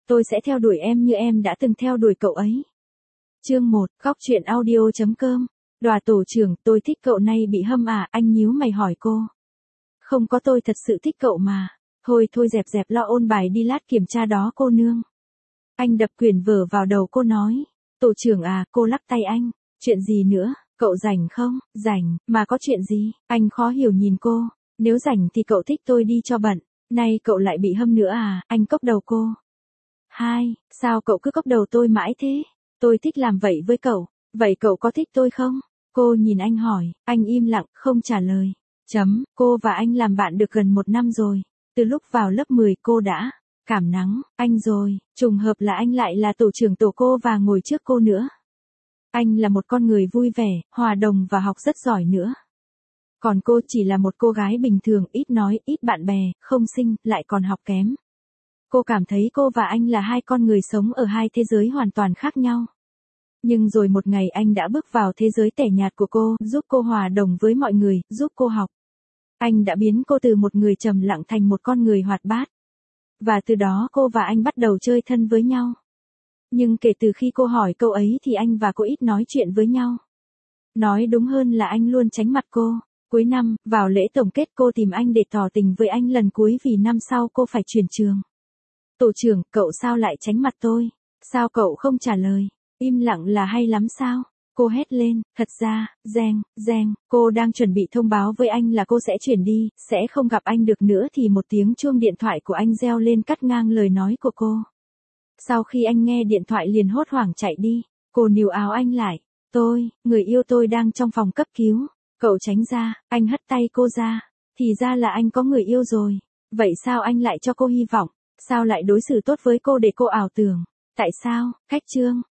tôi sẽ theo đuổi em như em đã từng theo đuổi cậu ấy. Chương 1, Góc truyện audio.com. Đòa tổ trưởng, tôi thích cậu này bị hâm à, anh nhíu mày hỏi cô. Không có, tôi thật sự thích cậu mà. Thôi dẹp lo ôn bài đi, lát kiểm tra đó cô nương. Anh đập quyển vở vào đầu cô nói. Tổ trưởng à, cô lắc tay anh. Chuyện gì nữa, cậu rảnh không? Rảnh, mà có chuyện gì? Anh khó hiểu nhìn cô. Nếu rảnh thì cậu thích tôi đi cho bận. Nay cậu lại bị hâm nữa à? Anh cốc đầu cô. Sao cậu cứ cốc đầu tôi mãi thế? Tôi thích làm vậy với cậu. Vậy cậu có thích tôi không? Cô nhìn anh hỏi. Anh im lặng, không trả lời. Cô và anh làm bạn được gần 1 năm rồi. Từ lúc vào lớp 10 cô đã cảm nắng anh rồi. Trùng hợp là anh lại là tổ trưởng tổ cô và ngồi trước cô nữa. Anh là một con người vui vẻ, hòa đồng và học rất giỏi nữa. Còn cô chỉ là một cô gái bình thường, ít nói, ít bạn bè, không xinh, lại còn học kém. Cô cảm thấy cô và anh là hai con người sống ở hai thế giới hoàn toàn khác nhau. Nhưng rồi một ngày anh đã bước vào thế giới tẻ nhạt của cô, giúp cô hòa đồng với mọi người, giúp cô học. Anh đã biến cô từ một người trầm lặng thành một con người hoạt bát. Và từ đó cô và anh bắt đầu chơi thân với nhau. Nhưng kể từ khi cô hỏi câu ấy thì anh và cô ít nói chuyện với nhau. Nói đúng hơn là anh luôn tránh mặt cô. Cuối năm, vào lễ tổng kết cô tìm anh để tỏ tình với anh lần cuối vì năm sau cô phải chuyển trường. Tổ trưởng, cậu sao lại tránh mặt tôi? Sao cậu không trả lời? Im lặng là hay lắm sao? Cô hét lên. Thật ra, Giang, cô đang chuẩn bị thông báo với anh là cô sẽ chuyển đi, sẽ không gặp anh được nữa thì một tiếng chuông điện thoại của anh reo lên cắt ngang lời nói của cô. Sau khi anh nghe điện thoại liền hốt hoảng chạy đi. Cô níu áo anh lại. Người yêu tôi đang trong phòng cấp cứu. Cậu tránh ra, anh hất tay cô ra. Thì ra là anh có người yêu rồi. Vậy sao anh lại cho cô hy vọng? Sao lại đối xử tốt với cô để cô ảo tưởng? Tại sao? Khách trương,